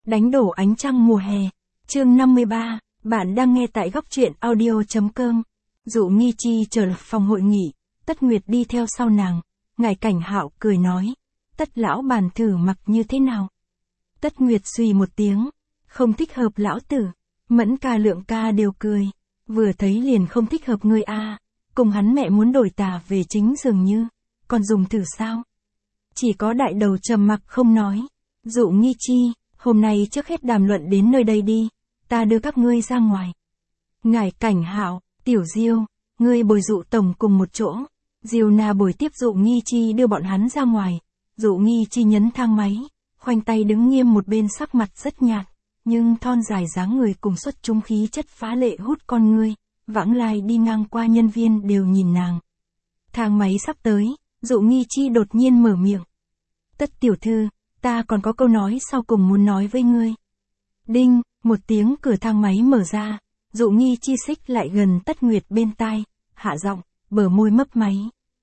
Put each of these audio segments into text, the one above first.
Đánh đổ ánh trăng mùa hè. Chương 53, bạn đang nghe tại góc truyện audio.com. Dụ Nghi Chi trở lại phòng hội nghị, Tất Nguyệt đi theo sau nàng. Ngải Cảnh Hạo cười nói, Tất lão bản thử mặc như thế nào? Tất Nguyệt suy một tiếng, không thích hợp lão tử. Mẫn ca Lượng ca đều cười, vừa thấy liền không thích hợp ngươi a. Cùng hắn mẹ muốn đổi tà về chính dường như, còn dùng thử sao? Chỉ có đại đầu trầm mặc không nói. Dụ Nghi Chi, hôm nay trước hết đàm luận đến nơi đây đi, ta đưa các ngươi ra ngoài. Ngải Cảnh Hạo, Tiểu Diêu, ngươi bồi Dụ tổng cùng một chỗ. Diêu Na bồi tiếp Dụ Nghi Chi đưa bọn hắn ra ngoài. Dụ Nghi Chi nhấn thang máy, khoanh tay đứng nghiêm một bên, sắc mặt rất nhạt, nhưng thon dài dáng người cùng xuất chúng khí chất phá lệ hút con ngươi. Vãng lai đi ngang qua nhân viên đều nhìn nàng. Thang máy sắp tới, Dụ Nghi Chi đột nhiên mở miệng. Tất tiểu thư, ta còn có câu nói sau cùng muốn nói với ngươi. Đinh, một tiếng cửa thang máy mở ra, Dụ Nghi Chi xích lại gần Tất Nguyệt bên tai, hạ giọng, bờ môi mấp máy.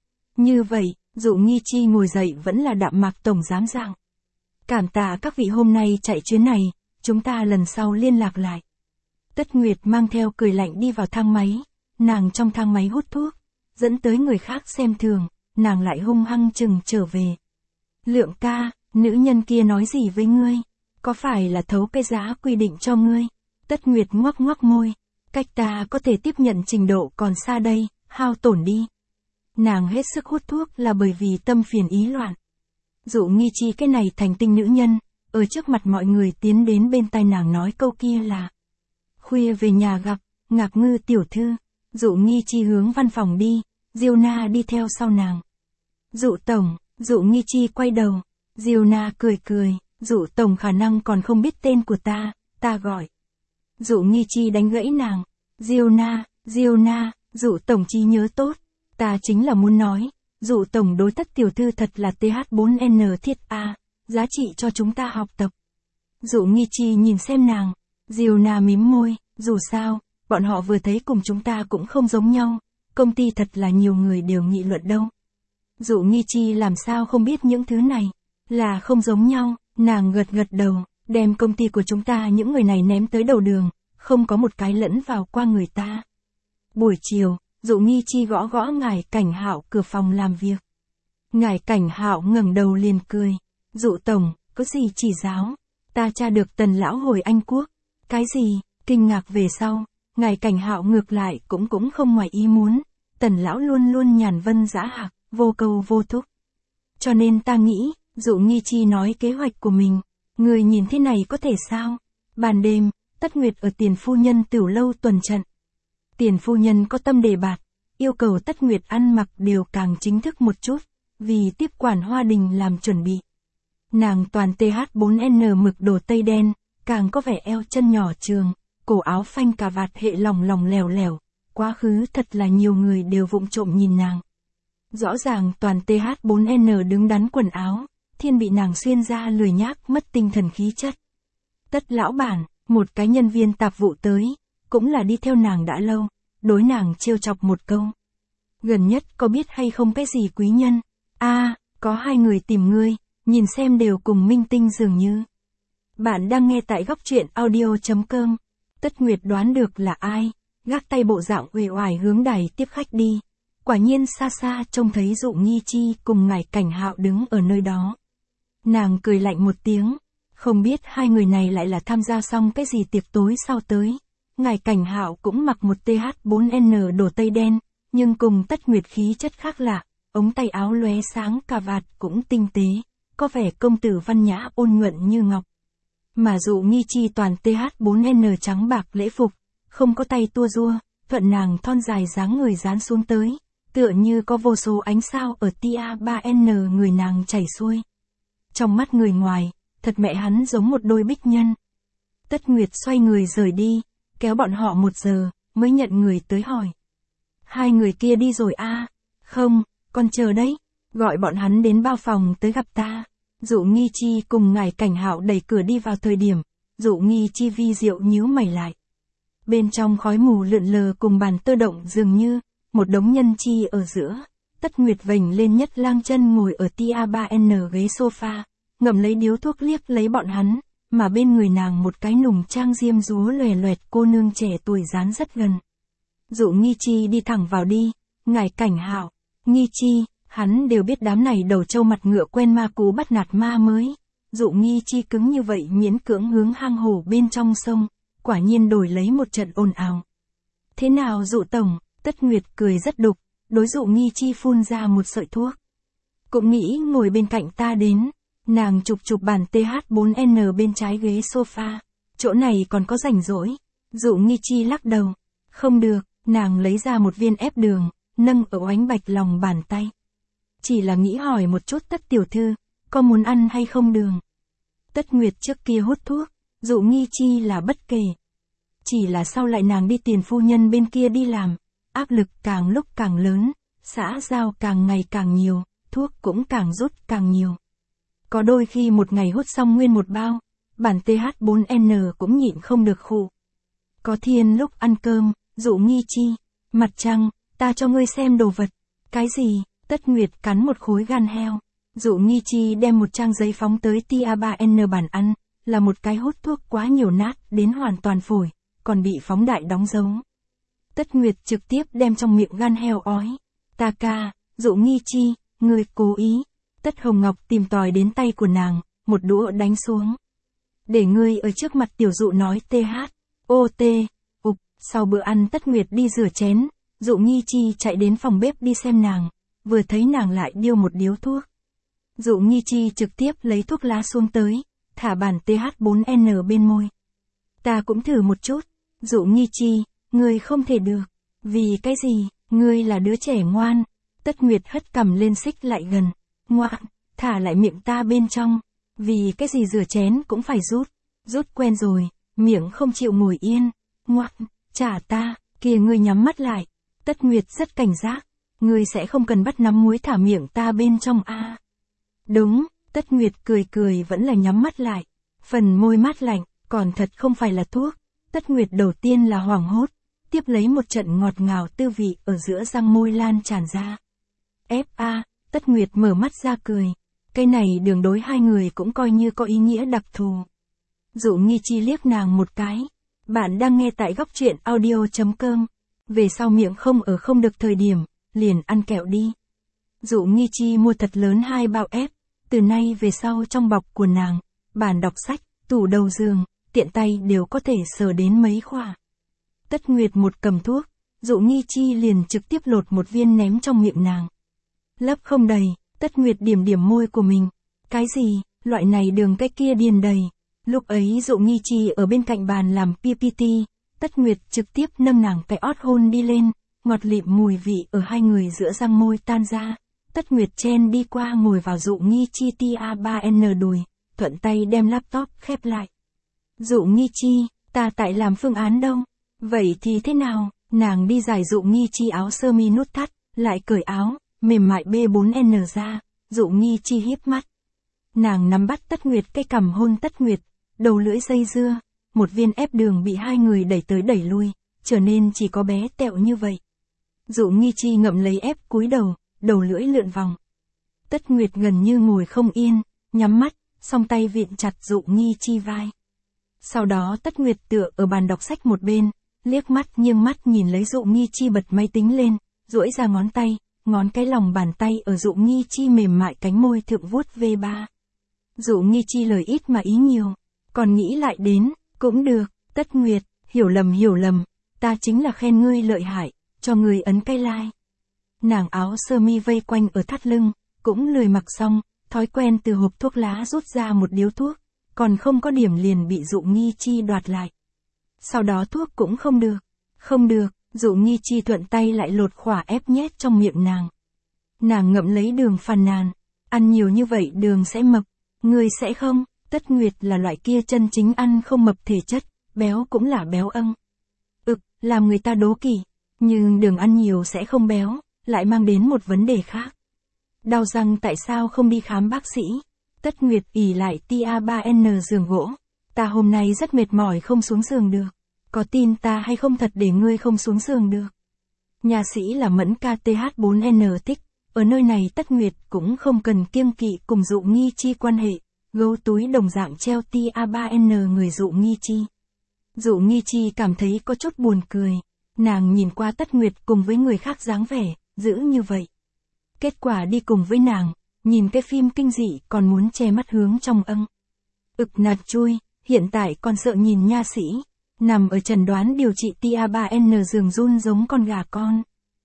Như vậy, Dụ Nghi Chi ngồi dậy vẫn là đạm mạc tổng giám dạng. Cảm tạ các vị hôm nay chạy chuyến này, chúng ta lần sau liên lạc lại. Tất Nguyệt mang theo cười lạnh đi vào thang máy, nàng trong thang máy hút thuốc, dẫn tới người khác xem thường, nàng lại hung hăng chừng trở về. Lượng ca, nữ nhân kia nói gì với ngươi? Có phải là thấu cái giá quy định cho ngươi? Tất Nguyệt ngoắc ngoắc môi, cách ta có thể tiếp nhận trình độ còn xa đây, hao tổn đi. Nàng hết sức hút thuốc là bởi vì tâm phiền ý loạn. Dụ Nghi Chi cái này thành tinh nữ nhân, ở trước mặt mọi người tiến đến bên tai nàng nói câu kia là khuya về nhà gặp, Ngạc Ngư tiểu thư. Dụ Nghi Chi hướng văn phòng đi, Diêu Na đi theo sau nàng. Dụ tổng, Dụ Nghi Chi quay đầu, Diêu Na cười cười, Dụ tổng khả năng còn không biết tên của ta gọi. Dụ Nghi Chi đánh gãy nàng, Diêu Na, Dụ tổng trí nhớ tốt, ta chính là muốn nói, Dụ tổng đối Tất tiểu thư thật là TH4N thiết a, giá trị cho chúng ta học tập. Dụ Nghi Chi nhìn xem nàng, Diêu Na mím môi, dù sao, bọn họ vừa thấy cùng chúng ta cũng không giống nhau, công ty thật là nhiều người đều nghị luận đâu. Dụ Nghi Chi làm sao không biết những thứ này, là không giống nhau, nàng gật gật đầu, đem công ty của chúng ta những người này ném tới đầu đường, không có một cái lẫn vào qua người ta. Buổi chiều, Dụ Nghi Chi gõ gõ Ngải Cảnh Hạo cửa phòng làm việc. Ngải Cảnh Hạo ngẩng đầu liền cười, Dụ tổng, có gì chỉ giáo, ta tra được Tần lão hồi Anh Quốc. Cái gì? Kinh ngạc về sau, Ngải Cảnh Hạo ngược lại cũng không ngoài ý muốn, Tần lão luôn luôn nhàn vân dã hạc, vô câu vô thúc. Cho nên ta nghĩ, Dụ Nghi Chi nói kế hoạch của mình, người nhìn thế này có thể sao? Ban đêm, Tất Nguyệt ở Tiền phu nhân tiểu lâu tuần trận. Tiền phu nhân có tâm đề bạt, yêu cầu Tất Nguyệt ăn mặc đều càng chính thức một chút, vì tiếp quản Hoa Đình làm chuẩn bị. Nàng toàn TH4N mực đồ tây đen, càng có vẻ eo chân nhỏ trường, cổ áo phanh cà vạt hệ lỏng lẻo lẻo, quá khứ thật là nhiều người đều vụng trộm nhìn nàng. Rõ ràng toàn TH4N đứng đắn quần áo, thiên bị nàng xuyên ra lười nhác mất tinh thần khí chất. Tất lão bản, một cái nhân viên tạp vụ tới, cũng là đi theo nàng đã lâu, đối nàng trêu chọc một câu. Gần nhất có biết hay không cái gì quý nhân? Có hai người tìm ngươi, nhìn xem đều cùng minh tinh dường như. Bạn đang nghe tại góc truyện audio.com. Tất Nguyệt đoán được là ai, gác tay bộ dạng uể oải hướng đài tiếp khách đi. Quả nhiên xa xa trông thấy Dụ Nghi Chi cùng Ngải Cảnh Hạo đứng ở nơi đó. Nàng cười lạnh một tiếng, không biết hai người này lại là tham gia xong cái gì tiệc tối sau tới. Ngải Cảnh Hạo cũng mặc một TH4N đồ tây đen, nhưng cùng Tất Nguyệt khí chất khác lạ, ống tay áo lóe sáng, cà vạt cũng tinh tế, có vẻ công tử văn nhã ôn nhuận như ngọc. Mà Dụ Nghi Chi toàn TH4N trắng bạc lễ phục, không có tay tua rua, thuận nàng thon dài dáng người dán xuống tới, tựa như có vô số ánh sao ở tia 3N người nàng chảy xuôi. Trong mắt người ngoài, thật mẹ hắn giống một đôi bích nhân. Tất Nguyệt xoay người rời đi, kéo bọn họ 1 giờ, mới nhận người tới hỏi. Hai người kia đi rồi à? Không, con chờ đấy, gọi bọn hắn đến bao phòng tới gặp ta. Dụ Nghi Chi cùng Ngải Cảnh Hạo đẩy cửa đi vào thời điểm, Dụ Nghi Chi vi diệu nhíu mày lại. Bên trong khói mù lượn lờ cùng bàn tơ động dường như, một đống nhân chi ở giữa. Tất Nguyệt vểnh lên nhất lang chân ngồi ở tia 3N ghế sofa, ngậm lấy điếu thuốc liếc lấy bọn hắn, mà bên người nàng một cái nùng trang diêm dúa lòe loẹt cô nương trẻ tuổi dán rất gần. Dụ Nghi Chi đi thẳng vào đi, ngài Cảnh Hạo, Nghi Chi, hắn đều biết đám này đầu trâu mặt ngựa quen ma cú bắt nạt ma mới. Dụ Nghi Chi cứng như vậy miễn cưỡng hướng hang hổ bên trong sông, quả nhiên đổi lấy một trận ồn ào. Thế nào Dụ tổng? Tất Nguyệt cười rất đục, đối Dụ Nghi Chi phun ra một sợi thuốc. Cũng nghĩ ngồi bên cạnh ta đến, nàng chụp bàn TH4N bên trái ghế sofa, chỗ này còn có rảnh rỗi. Dụ Nghi Chi lắc đầu, không được, nàng lấy ra một viên ép đường, nâng ở oánh bạch lòng bàn tay. Chỉ là nghĩ hỏi một chút Tất tiểu thư, có muốn ăn hay không đường? Tất Nguyệt trước kia hút thuốc, Dụ Nghi Chi là bất kể. Chỉ là sau lại nàng đi tiền phu nhân bên kia đi làm, áp lực càng lúc càng lớn, xã giao càng ngày càng nhiều, thuốc cũng càng rút càng nhiều. Có đôi khi một ngày hút xong nguyên một bao, bản TH4N cũng nhịn không được khụ. Có thiên lúc ăn cơm, Dụ Nghi Chi, mặt trăng, ta cho ngươi xem đồ vật. Cái gì? Tất Nguyệt cắn một khối gan heo. Dụ Nghi Chi đem một trang giấy phóng tới TA3N bàn ăn, là một cái hút thuốc quá nhiều nát đến hoàn toàn phổi, còn bị phóng đại đóng dấu. Tất Nguyệt trực tiếp đem trong miệng gan heo ói. Ta ca, Dụ Nghi Chi, ngươi cố ý. Tất Hồng Ngọc tìm tòi đến tay của nàng, một đũa đánh xuống. Để ngươi ở trước mặt tiểu Dụ nói TH, ục, sau bữa ăn Tất Nguyệt đi rửa chén, Dụ Nghi Chi chạy đến phòng bếp đi xem nàng, vừa thấy nàng lại điêu một điếu thuốc. Dụ Nghi Chi trực tiếp lấy thuốc lá xuống tới, thả bản TH4N bên môi. Ta cũng thử một chút. Dụ Nghi Chi, ngươi không thể được. Vì cái gì? Ngươi là đứa trẻ ngoan. Tất Nguyệt hất cằm lên xích lại gần. Ngoan, thả lại miệng ta bên trong. Vì cái gì rửa chén cũng phải rút. Rút quen rồi, miệng không chịu ngồi yên. Ngoan, trả ta, kìa ngươi nhắm mắt lại. Tất Nguyệt rất cảnh giác. Ngươi sẽ không cần bắt nắm muối thả miệng ta bên trong a. Đúng, Tất Nguyệt cười vẫn là nhắm mắt lại. Phần môi mát lạnh, còn thật không phải là thuốc. Tất Nguyệt đầu tiên là hoảng hốt, tiếp lấy một trận ngọt ngào tư vị ở giữa răng môi lan tràn ra. F.A. Tất Nguyệt mở mắt ra cười. Cái này đường đối hai người cũng coi như có ý nghĩa đặc thù. Dụ Nghi Chi liếc nàng một cái. Bạn đang nghe tại góc truyện audio.com. Về sau miệng không được thời điểm, liền ăn kẹo đi. Dụ Nghi Chi mua thật lớn 2 bao ép. Từ nay về sau trong bọc của nàng, bàn đọc sách, tủ đầu giường, tiện tay đều có thể sờ đến mấy khỏa. Tất Nguyệt một cầm thuốc, Dụ Nghi Chi liền trực tiếp lột một viên ném trong miệng nàng. Lấp không đầy, Tất Nguyệt điểm môi của mình. Cái gì, loại này đường cái kia điền đầy. Lúc ấy Dụ Nghi Chi ở bên cạnh bàn làm PPT, Tất Nguyệt trực tiếp nâng nàng cái ót hôn đi lên, ngọt lịm mùi vị ở hai người giữa răng môi tan ra. Tất Nguyệt chen đi qua ngồi vào Dụ Nghi Chi TA3N đùi, thuận tay đem laptop khép lại. Dụ Nghi Chi, ta tại làm phương án đâu? Vậy thì thế nào? Nàng đi giải Dụ Nghi Chi áo sơ mi nút thắt, lại cởi áo, mềm mại B4N ra, Dụ Nghi Chi híp mắt. Nàng nắm bắt Tất Nguyệt cái cằm hôn Tất Nguyệt, đầu lưỡi dây dưa, một viên ép đường bị hai người đẩy tới đẩy lui, trở nên chỉ có bé tẹo như vậy. Dụ Nghi Chi ngậm lấy ép cúi đầu, đầu lưỡi lượn vòng. Tất Nguyệt gần như ngồi không yên, nhắm mắt, song tay vịn chặt Dụ Nghi Chi vai. Sau đó Tất Nguyệt tựa ở bàn đọc sách một bên, liếc mắt nghiêng mắt nhìn lấy Dụ Nghi Chi bật máy tính lên, duỗi ra ngón tay, ngón cái lòng bàn tay ở Dụ Nghi Chi mềm mại cánh môi thượng vuốt V3. Dụ Nghi Chi lời ít mà ý nhiều, còn nghĩ lại đến, cũng được, Tất Nguyệt, hiểu lầm, ta chính là khen ngươi lợi hại, cho ngươi ấn cái like. Nàng áo sơ mi vây quanh ở thắt lưng, cũng lười mặc xong, thói quen từ hộp thuốc lá rút ra một điếu thuốc, còn không có điểm liền bị Dụ Nghi Chi đoạt lại. Sau đó thuốc cũng không được, Dụ Nghi Chi thuận tay lại lột khỏa ép nhét trong miệng nàng. Nàng ngậm lấy đường phàn nàn, ăn nhiều như vậy đường sẽ mập, người sẽ không? Tất Nguyệt là loại kia chân chính ăn không mập thể chất, béo cũng là béo âng. Làm người ta đố kỵ, nhưng đường ăn nhiều sẽ không béo, lại mang đến một vấn đề khác. Đau răng tại sao không đi khám bác sĩ? Tất Nguyệt ỉ lại TA3N giường gỗ. Ta hôm nay rất mệt mỏi không xuống giường được. Có tin ta hay không thật để ngươi không xuống giường được? Nhà sĩ là Mẫn ca TH4N thích. Ở nơi này Tất Nguyệt cũng không cần kiêng kỵ cùng Dụ Nghi Chi quan hệ. gấu túi đồng dạng treo tia 3N người Dụ Nghi Chi. Dụ Nghi Chi cảm thấy có chút buồn cười, nàng nhìn qua Tất Nguyệt cùng với người khác dáng vẻ, dữ như vậy. Kết quả đi cùng với nàng, nhìn cái phim kinh dị còn muốn che mắt hướng trong âng. Nạt chui, hiện tại còn sợ nhìn nha sĩ, nằm ở trần đoán điều trị tia 3N giường run giống con gà con.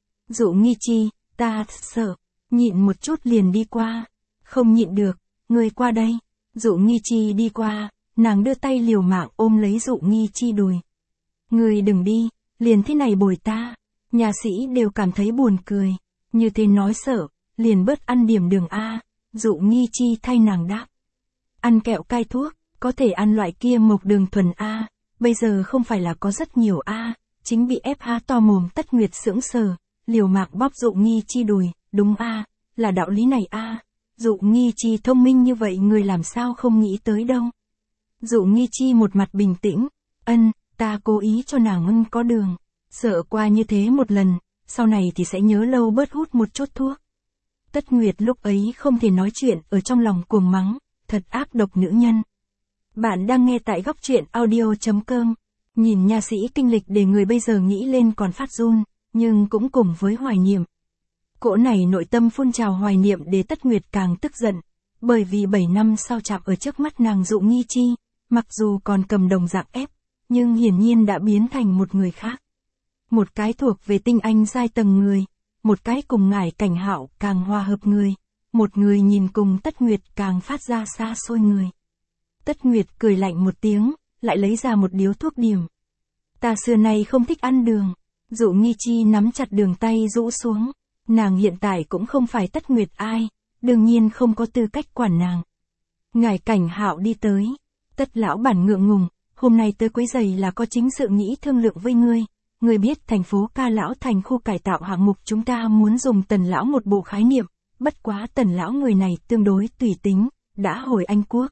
Dụ Nghi Chi, ta sợ, nhịn một chút liền đi qua, không nhịn được, người qua đây. Dụ Nghi Chi đi qua, nàng đưa tay liều mạng ôm lấy Dụ Nghi Chi đùi. Người đừng đi, liền thế này bồi ta. Nhà sĩ đều cảm thấy buồn cười, như thế nói sợ, liền bớt ăn điểm đường A. Dụ Nghi Chi thay nàng đáp. Ăn kẹo cai thuốc, có thể ăn loại kia mộc đường thuần A, bây giờ không phải là có rất nhiều A, chính bị ép há to mồm. Tất Nguyệt sững sờ, liều mạng bóp Dụ Nghi Chi đùi, đúng A, là đạo lý này A. Dụ Nghi Chi thông minh như vậy người làm sao không nghĩ tới đâu. Dụ Nghi Chi một mặt bình tĩnh, ta cố ý cho nàng có đường, sợ qua như thế một lần, sau này thì sẽ nhớ lâu bớt hút một chút thuốc. Tất Nguyệt lúc ấy không thể nói chuyện, ở trong lòng cuồng mắng, thật ác độc nữ nhân. Bạn đang nghe tại góc truyện audio.com, nhìn nha sĩ kinh lịch để người bây giờ nghĩ lên còn phát run, nhưng cũng cùng với hoài niệm. Cỗ này nội tâm phun trào hoài niệm để Tất Nguyệt càng tức giận, bởi vì 7 năm sau chạm ở trước mắt nàng Dụ Nghi Chi, mặc dù còn cầm đồng dạng ép, nhưng hiển nhiên đã biến thành một người khác. Một cái thuộc về tinh anh giai tầng người, một cái cùng Ngải Cảnh Hạo càng hòa hợp người, một người nhìn cùng Tất Nguyệt càng phát ra xa xôi người. Tất Nguyệt cười lạnh một tiếng, lại lấy ra một điếu thuốc điểm. Ta xưa nay không thích ăn đường. Dụ Nghi Chi nắm chặt đường tay rũ xuống. Nàng hiện tại cũng không phải Tất Nguyệt ai, đương nhiên không có tư cách quản nàng. Ngải Cảnh Hạo đi tới. Tất lão bản ngượng ngùng, hôm nay tới quấy giày là có chính sự nghĩ thương lượng với ngươi. Ngươi biết thành phố Ca Lão thành khu cải tạo hạng mục chúng ta muốn dùng Tần lão một bộ khái niệm, bất quá Tần lão người này tương đối tùy tính, đã hồi Anh Quốc.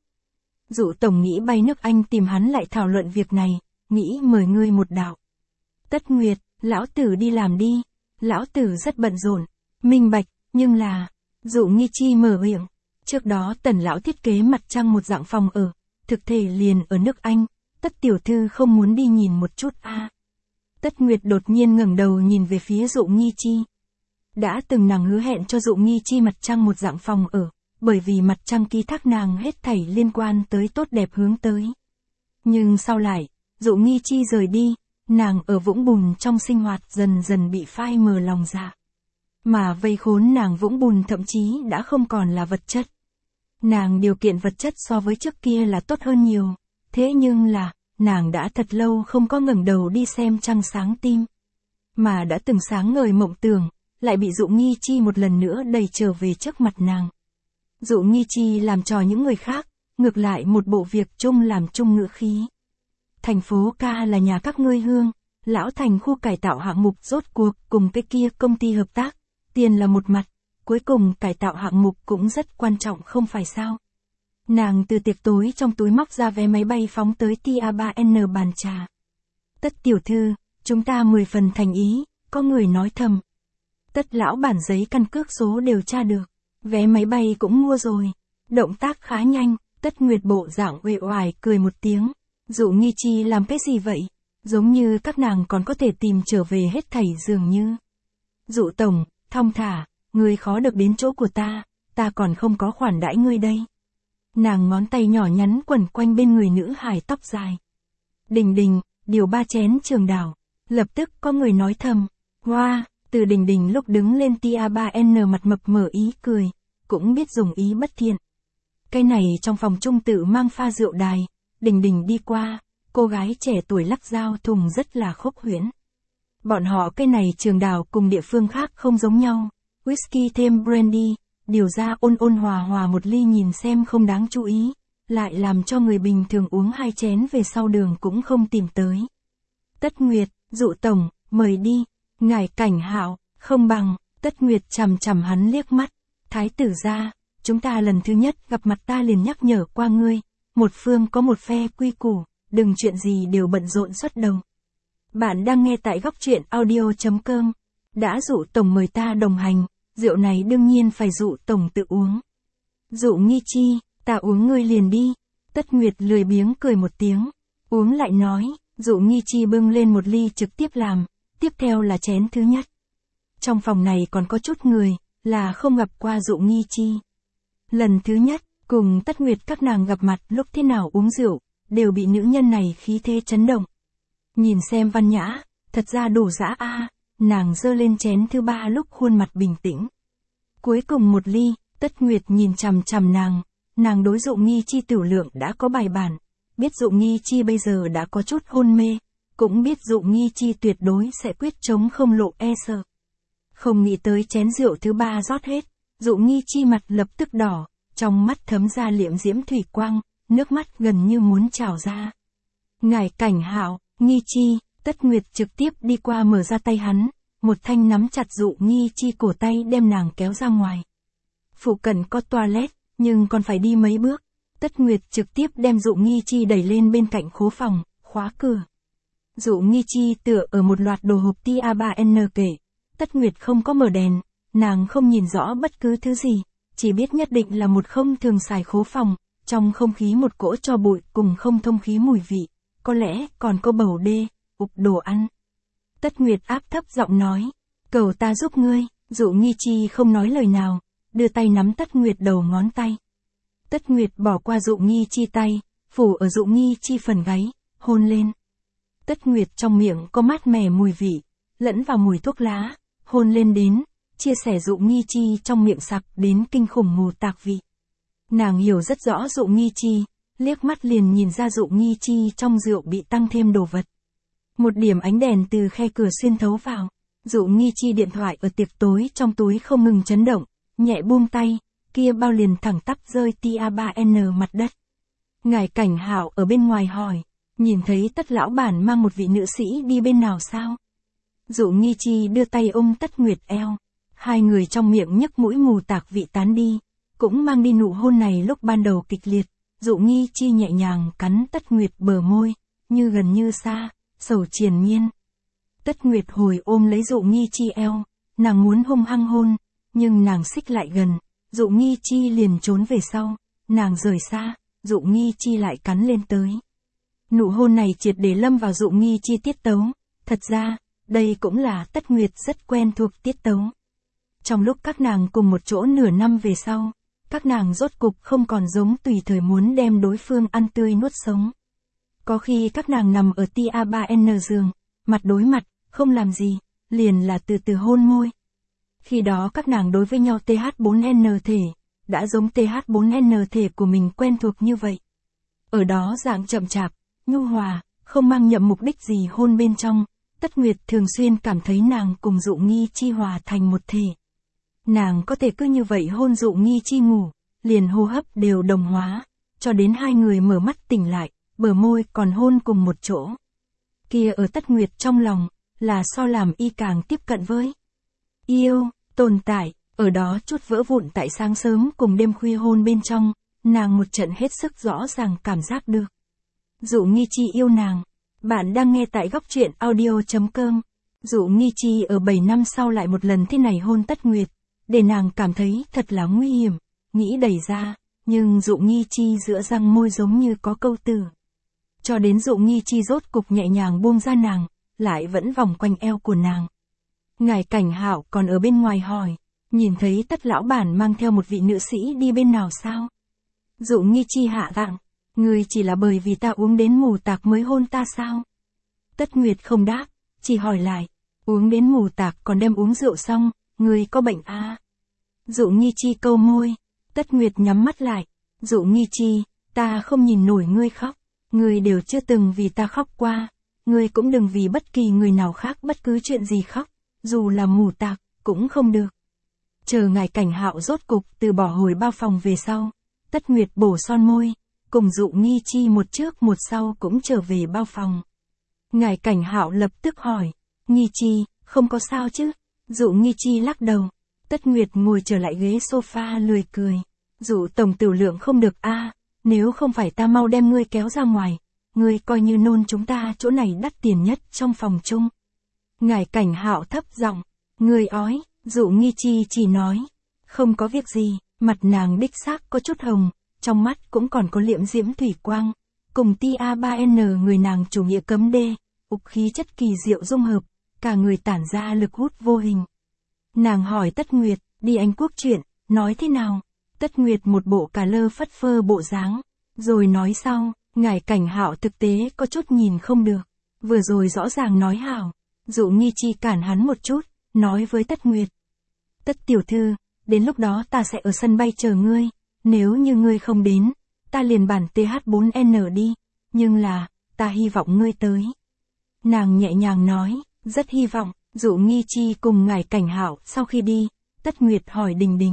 Dụ tổng nghĩ bay nước Anh tìm hắn lại thảo luận việc này, nghĩ mời ngươi một đạo. Tất Nguyệt, lão tử đi làm đi, lão tử rất bận rộn, minh bạch, nhưng là, Dụ Nghi Chi mở miệng, trước đó Tần lão thiết kế mặt trăng một dạng phòng ở, thực thể liền ở nước Anh, Tất tiểu thư không muốn đi nhìn một chút a? Tất Nguyệt đột nhiên ngẩng đầu nhìn về phía Dụ Nghi Chi. Đã từng nàng hứa hẹn cho Dụ Nghi Chi mặt trăng một dạng phòng ở, bởi vì mặt trăng ký thác nàng hết thảy liên quan tới tốt đẹp hướng tới. Nhưng sau lại, Dụ Nghi Chi rời đi, nàng ở vũng bùn trong sinh hoạt dần dần bị phai mờ lòng dạ. Mà vây khốn nàng vũng bùn thậm chí đã không còn là vật chất. Nàng điều kiện vật chất so với trước kia là tốt hơn nhiều, thế nhưng là, nàng đã thật lâu không có ngẩng đầu đi xem trăng sáng tim. Mà đã từng sáng ngời mộng tưởng, lại bị Dụ Nghi Chi một lần nữa đẩy trở về trước mặt nàng. Dụ Nghi Chi làm trò những người khác, ngược lại một bộ việc chung làm chung ngữ khí. Thành phố Ca là nhà các ngươi hương, lão thành khu cải tạo hạng mục rốt cuộc cùng cái kia công ty hợp tác, tiền là một mặt, cuối cùng cải tạo hạng mục cũng rất quan trọng không phải sao. Nàng từ tiệc tối trong túi móc ra vé máy bay phóng tới tia 3N bàn trà. Tất tiểu thư, chúng ta 10 phần thành ý, có người nói thầm. Tất lão bản giấy căn cước số đều tra được, vé máy bay cũng mua rồi. Động tác khá nhanh, Tất Nguyệt bộ dạng uể oải cười một tiếng. Dụ Nghi Chi làm cái gì vậy? Giống như các nàng còn có thể tìm trở về hết thảy dường như. Dụ tổng, thong thả, ngươi khó được đến chỗ của ta còn không có khoản đãi ngươi đây. Nàng ngón tay nhỏ nhắn quẩn quanh bên người nữ hài tóc dài. Đình Đình, điều 3 chén trường đảo. Lập tức có người nói thầm. Hoa, từ Đình Đình lúc đứng lên tia 3N mặt mập mờ ý cười, cũng biết dùng ý bất thiện. Cái này trong phòng trung tự mang pha rượu đài, Đình Đình đi qua, cô gái trẻ tuổi lắc dao thùng rất là khốc huyễn. Bọn họ cái này trường đảo cùng địa phương khác không giống nhau, whisky thêm brandy, điều ra ôn ôn hòa hòa một ly nhìn xem không đáng chú ý, lại làm cho người bình thường uống 2 chén về sau đường cũng không tìm tới. Tất Nguyệt, Dụ tổng, mời đi. Ngải Cảnh Hạo, không bằng. Tất Nguyệt chằm chằm hắn liếc mắt. Thái tử gia, chúng ta lần thứ nhất gặp mặt ta liền nhắc nhở qua ngươi, một phương có một phe quy củ, đừng chuyện gì đều bận rộn xuất đầu. Bạn đang nghe tại góc truyện audio.com. Đã Dụ tổng mời ta đồng hành, rượu này đương nhiên phải Dụ tổng tự uống. Dụ Nghi Chi, ta uống ngươi liền đi. Tất Nguyệt lười biếng cười một tiếng, uống lại nói, Dụ Nghi Chi bưng lên một ly trực tiếp làm, tiếp theo là chén thứ nhất. Trong phòng này còn có chút người, là không gặp qua Dụ Nghi Chi. Lần thứ nhất, cùng Tất Nguyệt các nàng gặp mặt lúc thế nào uống rượu, đều bị nữ nhân này khí thế chấn động. Nhìn xem văn nhã, thật ra đủ dã a. Nàng giơ lên chén thứ ba lúc khuôn mặt bình tĩnh. Cuối cùng một ly, Tất Nguyệt nhìn chằm chằm nàng đối Dụ Nghi Chi tiểu lượng đã có bài bản, biết Dụ Nghi Chi bây giờ đã có chút hôn mê, cũng biết Dụ Nghi Chi tuyệt đối sẽ quyết chống không lộ e sợ. Không nghĩ tới chén rượu thứ ba rót hết, Dụ Nghi Chi mặt lập tức đỏ, trong mắt thấm ra liệm diễm thủy quang, nước mắt gần như muốn trào ra. Ngài Cảnh Hạo, Nghi Chi, Tất Nguyệt trực tiếp đi qua mở ra tay hắn, một thanh nắm chặt Dụ Nghi Chi cổ tay đem nàng kéo ra ngoài. Phụ cận có toilet, nhưng còn phải đi mấy bước. Tất Nguyệt trực tiếp đem Dụ Nghi Chi đẩy lên bên cạnh khố phòng, khóa cửa. Dụ Nghi Chi tựa ở một loạt đồ hộp tia-3N kể. Tất Nguyệt không có mở đèn, nàng không nhìn rõ bất cứ thứ gì, chỉ biết nhất định là một không thường xài khố phòng, trong không khí một cỗ tro bụi cùng không thông khí mùi vị, có lẽ còn có bầu đê, ục đồ ăn. Tất Nguyệt áp thấp giọng nói, cầu ta giúp ngươi. Dụ Nghi Chi không nói lời nào, đưa tay nắm Tất Nguyệt đầu ngón tay. Tất Nguyệt bỏ qua Dụ Nghi Chi tay, phủ ở Dụ Nghi Chi phần gáy, hôn lên. Tất Nguyệt trong miệng có mát mẻ mùi vị, lẫn vào mùi thuốc lá, hôn lên đến, chia sẻ Dụ Nghi Chi trong miệng sặc đến kinh khủng mù tạc vị. Nàng hiểu rất rõ Dụ Nghi Chi, liếc mắt liền nhìn ra Dụ Nghi Chi trong rượu bị tăng thêm đồ vật. Một điểm ánh đèn từ khe cửa xuyên thấu vào, Dụ Nghi Chi điện thoại ở tiệc tối trong túi không ngừng chấn động, nhẹ buông tay, kia bao liền thẳng tắp rơi tia-3N mặt đất. Ngài Cảnh Hạo ở bên ngoài hỏi, nhìn thấy Tất lão bản mang một vị nữ sĩ đi bên nào sao? Dụ Nghi Chi đưa tay ôm Tất Nguyệt eo, hai người trong miệng nhấc mũi mù tạc vị tán đi, cũng mang đi nụ hôn này lúc ban đầu kịch liệt. Dụ Nghi Chi nhẹ nhàng cắn Tất Nguyệt bờ môi, như gần như xa, sầu triền miên. Tất Nguyệt hồi ôm lấy Dụ Nghi Chi eo, nàng muốn hung hăng hôn, nhưng nàng xích lại gần, Dụ Nghi Chi liền trốn về sau, nàng rời xa, Dụ Nghi Chi lại cắn lên tới. Nụ hôn này triệt để lâm vào Dụ Nghi Chi tiết tấu, thật ra, đây cũng là Tất Nguyệt rất quen thuộc tiết tấu. Trong lúc các nàng cùng một chỗ nửa năm về sau, các nàng rốt cục không còn giống tùy thời muốn đem đối phương ăn tươi nuốt sống. Có khi các nàng nằm ở tia-3N giường, mặt đối mặt, không làm gì, liền là từ từ hôn môi. Khi đó các nàng đối với nhau TH4N thể, đã giống TH4N thể của mình quen thuộc như vậy. Ở đó dạng chậm chạp, nhu hòa, không mang nhậm mục đích gì hôn bên trong, Tất Nguyệt thường xuyên cảm thấy nàng cùng Dụ Nghi Chi hòa thành một thể. Nàng có thể cứ như vậy hôn Dụ Nghi Chi ngủ, liền hô hấp đều đồng hóa, cho đến hai người mở mắt tỉnh lại, bờ môi còn hôn cùng một chỗ. Kia ở Tất Nguyệt trong lòng, là so làm y càng tiếp cận với yêu, tồn tại, ở đó chút vỡ vụn tại sáng sớm cùng đêm khuya hôn bên trong, nàng một trận hết sức rõ ràng cảm giác được. Dụ Nghi Chi yêu nàng. Bạn đang nghe tại góc truyện audio.com. Dụ Nghi Chi ở 7 năm sau lại một lần thế này hôn Tất Nguyệt, để nàng cảm thấy thật là nguy hiểm, nghĩ đẩy ra, nhưng Dụ Nghi Chi giữa răng môi giống như có câu từ. Cho đến Dụ Nghi Chi rốt cục nhẹ nhàng buông ra nàng, lại vẫn vòng quanh eo của nàng. Ngài Cảnh Hạo còn ở bên ngoài hỏi, nhìn thấy Tất lão bản mang theo một vị nữ sĩ đi bên nào sao? Dụ Nghi Chi hạ giọng, ngươi chỉ là bởi vì ta uống đến mù tạc mới hôn ta sao? Tất Nguyệt không đáp, chỉ hỏi lại, uống đến mù tạc còn đem uống rượu xong, ngươi có bệnh à? Dụ Nghi Chi câu môi, Tất Nguyệt nhắm mắt lại, Dụ Nghi Chi, ta không nhìn nổi ngươi khóc, ngươi đều chưa từng vì ta khóc qua, ngươi cũng đừng vì bất kỳ người nào khác bất cứ chuyện gì khóc, dù là mù tạc, cũng không được. Chờ ngài Cảnh Hạo rốt cục từ bỏ hồi bao phòng về sau, Tất Nguyệt bổ son môi, cùng Dụ Nghi Chi một trước một sau cũng trở về bao phòng. Ngài Cảnh Hạo lập tức hỏi, Nghi Chi, không có sao chứ? Dụ Nghi Chi lắc đầu. Tất Nguyệt ngồi trở lại ghế sofa lười cười. Dụ tổng tiểu lượng không được a, nếu không phải ta mau đem ngươi kéo ra ngoài, ngươi coi như nôn chúng ta chỗ này đắt tiền nhất trong phòng chung. Ngài Cảnh Hạo thấp giọng, ngươi ói. Dụ Nghi Chi chỉ nói, không có việc gì, mặt nàng đích xác có chút hồng, trong mắt cũng còn có liễm diễm thủy quang. Cùng tia-3N người nàng chủ nghĩa cấm đê, ục khí chất kỳ diệu dung hợp, cả người tản ra lực hút vô hình. Nàng hỏi Tất Nguyệt, đi Anh Quốc chuyện, nói thế nào? Tất Nguyệt một bộ cà lơ phất phơ bộ dáng, rồi nói sau, ngài Cảnh Hạo thực tế có chút nhìn không được. Vừa rồi rõ ràng nói hảo, Dụ Nghi Chi cản hắn một chút, nói với Tất Nguyệt. Tất tiểu thư, đến lúc đó ta sẽ ở sân bay chờ ngươi, nếu như ngươi không đến, ta liền bản TH4N đi, nhưng là, ta hy vọng ngươi tới. Nàng nhẹ nhàng nói, rất hy vọng. Dụ Nghi Chi cùng ngài Cảnh Hạo sau khi đi, Tất Nguyệt hỏi Đình Đình.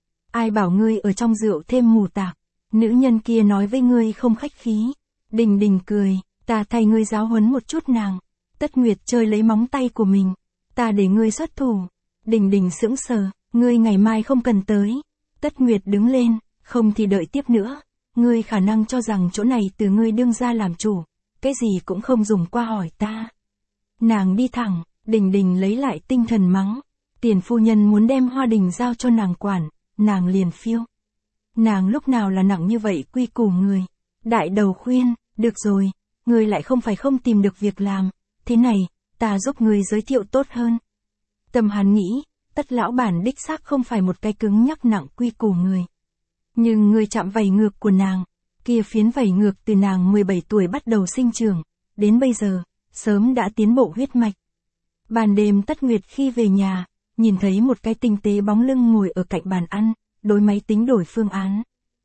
Ai bảo ngươi ở trong rượu thêm mù tạc, nữ nhân kia nói với ngươi không khách khí. Đình Đình cười, ta thay ngươi giáo huấn một chút nàng. Tất Nguyệt chơi lấy móng tay của mình, ta để ngươi xuất thủ. Đình Đình sững sờ, ngươi ngày mai không cần tới. Tất Nguyệt đứng lên, không thì đợi tiếp nữa. Ngươi khả năng cho rằng chỗ này từ ngươi đương ra làm chủ, cái gì cũng không dùng qua hỏi ta. Nàng đi thẳng. Đình Đình lấy lại tinh thần mắng. Tiền phu nhân muốn đem Hoa Đình giao cho nàng quản, nàng liền phiêu. Nàng lúc nào là nặng như vậy quy củ người. Đại đầu khuyên, được rồi, ngươi lại không phải không tìm được việc làm. Thế này, ta giúp ngươi giới thiệu tốt hơn. Tâm hắn nghĩ, Tất lão bản đích xác không phải một cái cứng nhắc nặng quy củ người. Nhưng ngươi chạm vảy ngược của nàng, kia phiến vảy ngược từ nàng 17 tuổi bắt đầu sinh trưởng, đến bây giờ, sớm đã tiến bộ huyết mạch. Ban đêm Tất Nguyệt khi về nhà, nhìn thấy một cái tinh tế bóng lưng ngồi ở cạnh bàn ăn, đối máy tính đổi phương án.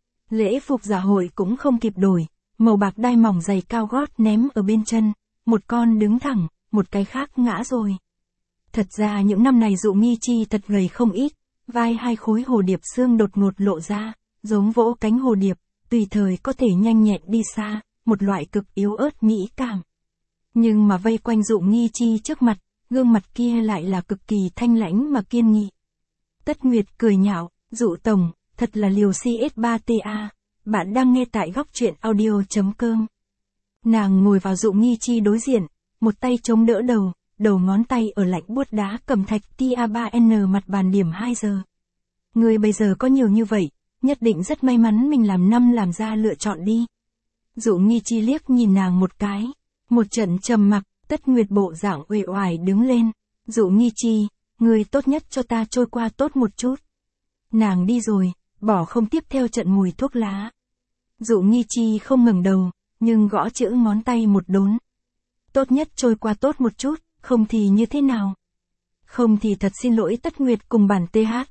Lễ phục dạ hội cũng không kịp đổi, màu bạc đai mỏng giày cao gót ném ở bên chân, một con đứng thẳng, một cái khác ngã rồi. Thật ra những năm này Dụ Nghi Chi thật gầy không ít, vai 2 khối hồ điệp xương đột ngột lộ ra, giống vỗ cánh hồ điệp, tùy thời có thể nhanh nhẹn đi xa, một loại cực yếu ớt mỹ cảm. Nhưng mà vây quanh Dụ Nghi Chi trước mặt, gương mặt kia lại là cực kỳ thanh lãnh mà kiên nghị. Tất Nguyệt cười nhạo, Dụ tổng, thật là liều CS3TA, bạn đang nghe tại góc truyện audio.com. Nàng ngồi vào Dụ Nghi Chi đối diện, một tay chống đỡ đầu, đầu ngón tay ở lạnh buốt đá cẩm thạch tia-3N mặt bàn điểm 2 giờ. Người bây giờ có nhiều như vậy, nhất định rất may mắn mình làm ra lựa chọn đi. Dụ Nghi Chi liếc nhìn nàng một cái, một trận trầm mặc. Tất Nguyệt bộ dạng uể oải đứng lên, Dụ Nghi Chi, người tốt nhất cho ta trôi qua tốt một chút. Nàng đi rồi, bỏ không tiếp theo trận mùi thuốc lá. Dụ Nghi Chi không ngẩng đầu, nhưng gõ chữ ngón tay một đốn. Tốt nhất trôi qua tốt một chút, không thì như thế nào? Không thì thật xin lỗi Tất Nguyệt cùng bản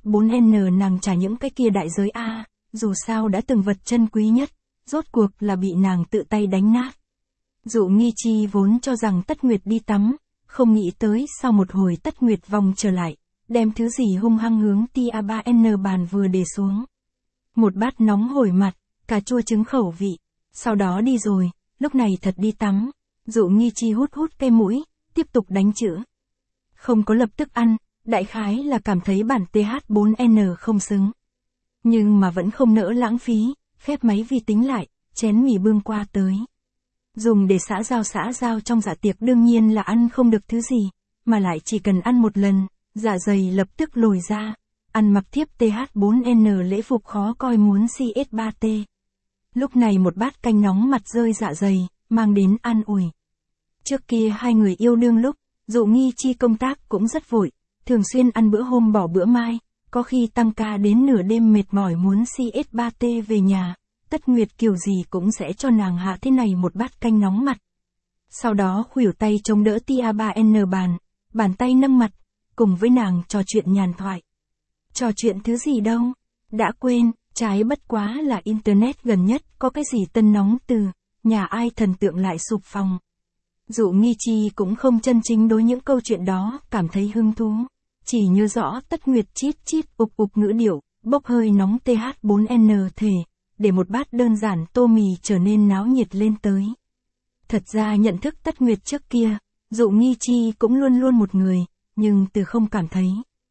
TH4N nàng trả những cái kia đại giới A, dù sao đã từng vật chân quý nhất, rốt cuộc là bị nàng tự tay đánh nát. Dụ Nghi Chi vốn cho rằng Tất Nguyệt đi tắm, không nghĩ tới sau một hồi Tất Nguyệt vòng trở lại, đem thứ gì hung hăng hướng tia-3N bàn vừa để xuống. Một bát nóng hổi mặt, cà chua trứng khẩu vị, sau đó đi rồi, lúc này thật đi tắm. Dụ Nghi Chi hút cây mũi, tiếp tục đánh chữ. Không có lập tức ăn, đại khái là cảm thấy bản TH4N không xứng. Nhưng mà vẫn không nỡ lãng phí, khép máy vi tính lại, chén mì bưng qua tới. Dùng để xã giao trong dạ tiệc đương nhiên là ăn không được thứ gì, mà lại chỉ cần ăn một lần, dạ dày lập tức lồi ra, ăn mặc thiếp TH4N lễ phục khó coi muốn CS3T. Lúc này một bát canh nóng mặt rơi dạ dày, mang đến an ủi. Trước kia hai người yêu đương lúc, Dụ Nghi Chi công tác cũng rất vội, thường xuyên ăn bữa hôm bỏ bữa mai, có khi tăng ca đến nửa đêm mệt mỏi muốn CS3T về nhà. Tất Nguyệt kiểu gì cũng sẽ cho nàng hạ thế này một bát canh nóng mặt. Sau đó khuỷu tay chống đỡ tia-3N bàn tay nâng mặt, cùng với nàng trò chuyện nhàn thoại. Trò chuyện thứ gì đâu, đã quên, trái bất quá là internet gần nhất có cái gì tân nóng từ, nhà ai thần tượng lại sụp phòng. Dụ Nghi Chi cũng không chân chính đối những câu chuyện đó cảm thấy hứng thú, chỉ nhớ rõ Tất Nguyệt chít ục ngữ điệu, bốc hơi nóng TH4N thể, để một bát đơn giản tô mì trở nên náo nhiệt lên tới. Thật ra nhận thức Tất Nguyệt trước kia, Dụ Nghi Chi cũng luôn luôn một người, nhưng từ không cảm thấy.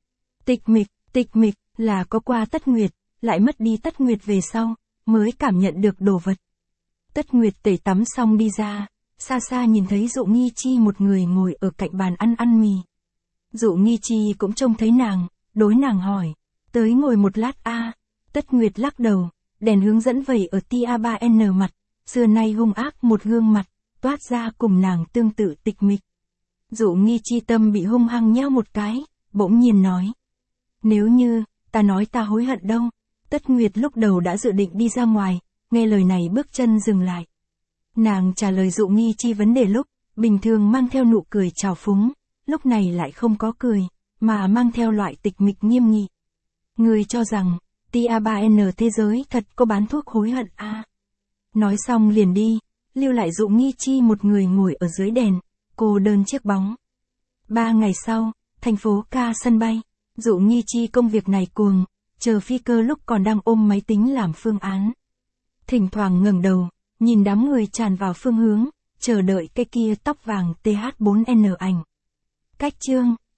Tịch mịch là có qua Tất Nguyệt, lại mất đi Tất Nguyệt về sau, mới cảm nhận được đồ vật. Tất Nguyệt tẩy tắm xong đi ra, xa xa nhìn thấy Dụ Nghi Chi một người ngồi ở cạnh bàn ăn mì. Dụ Nghi Chi cũng trông thấy nàng, đối nàng hỏi, tới ngồi một lát a. Tất Nguyệt lắc đầu, đèn hướng dẫn vẩy ở tia3N mặt, xưa nay hung ác một gương mặt, toát ra cùng nàng tương tự tịch mịch. Dụ Nghi Chi tâm bị hung hăng nheo một cái, bỗng nhiên nói. Nếu như, ta nói ta hối hận đâu. Tất Nguyệt lúc đầu đã dự định đi ra ngoài, nghe lời này bước chân dừng lại. Nàng trả lời Dụ Nghi Chi vấn đề lúc, bình thường mang theo nụ cười trào phúng, lúc này lại không có cười, mà mang theo loại tịch mịch nghiêm nghị. Người cho rằng, tia3N thế giới thật có bán thuốc hối hận à? Nói xong liền đi, lưu lại Dụ Nghi Chi một người ngồi ở dưới đèn, cô đơn chiếc bóng. 3 ngày sau, thành phố Ca sân bay, Dụ Nghi Chi công việc này cuồng, chờ phi cơ lúc còn đang ôm máy tính làm phương án. Thỉnh thoảng ngẩng đầu, nhìn đám người tràn vào phương hướng, chờ đợi cái kia tóc vàng TH4N ảnh. Cách chương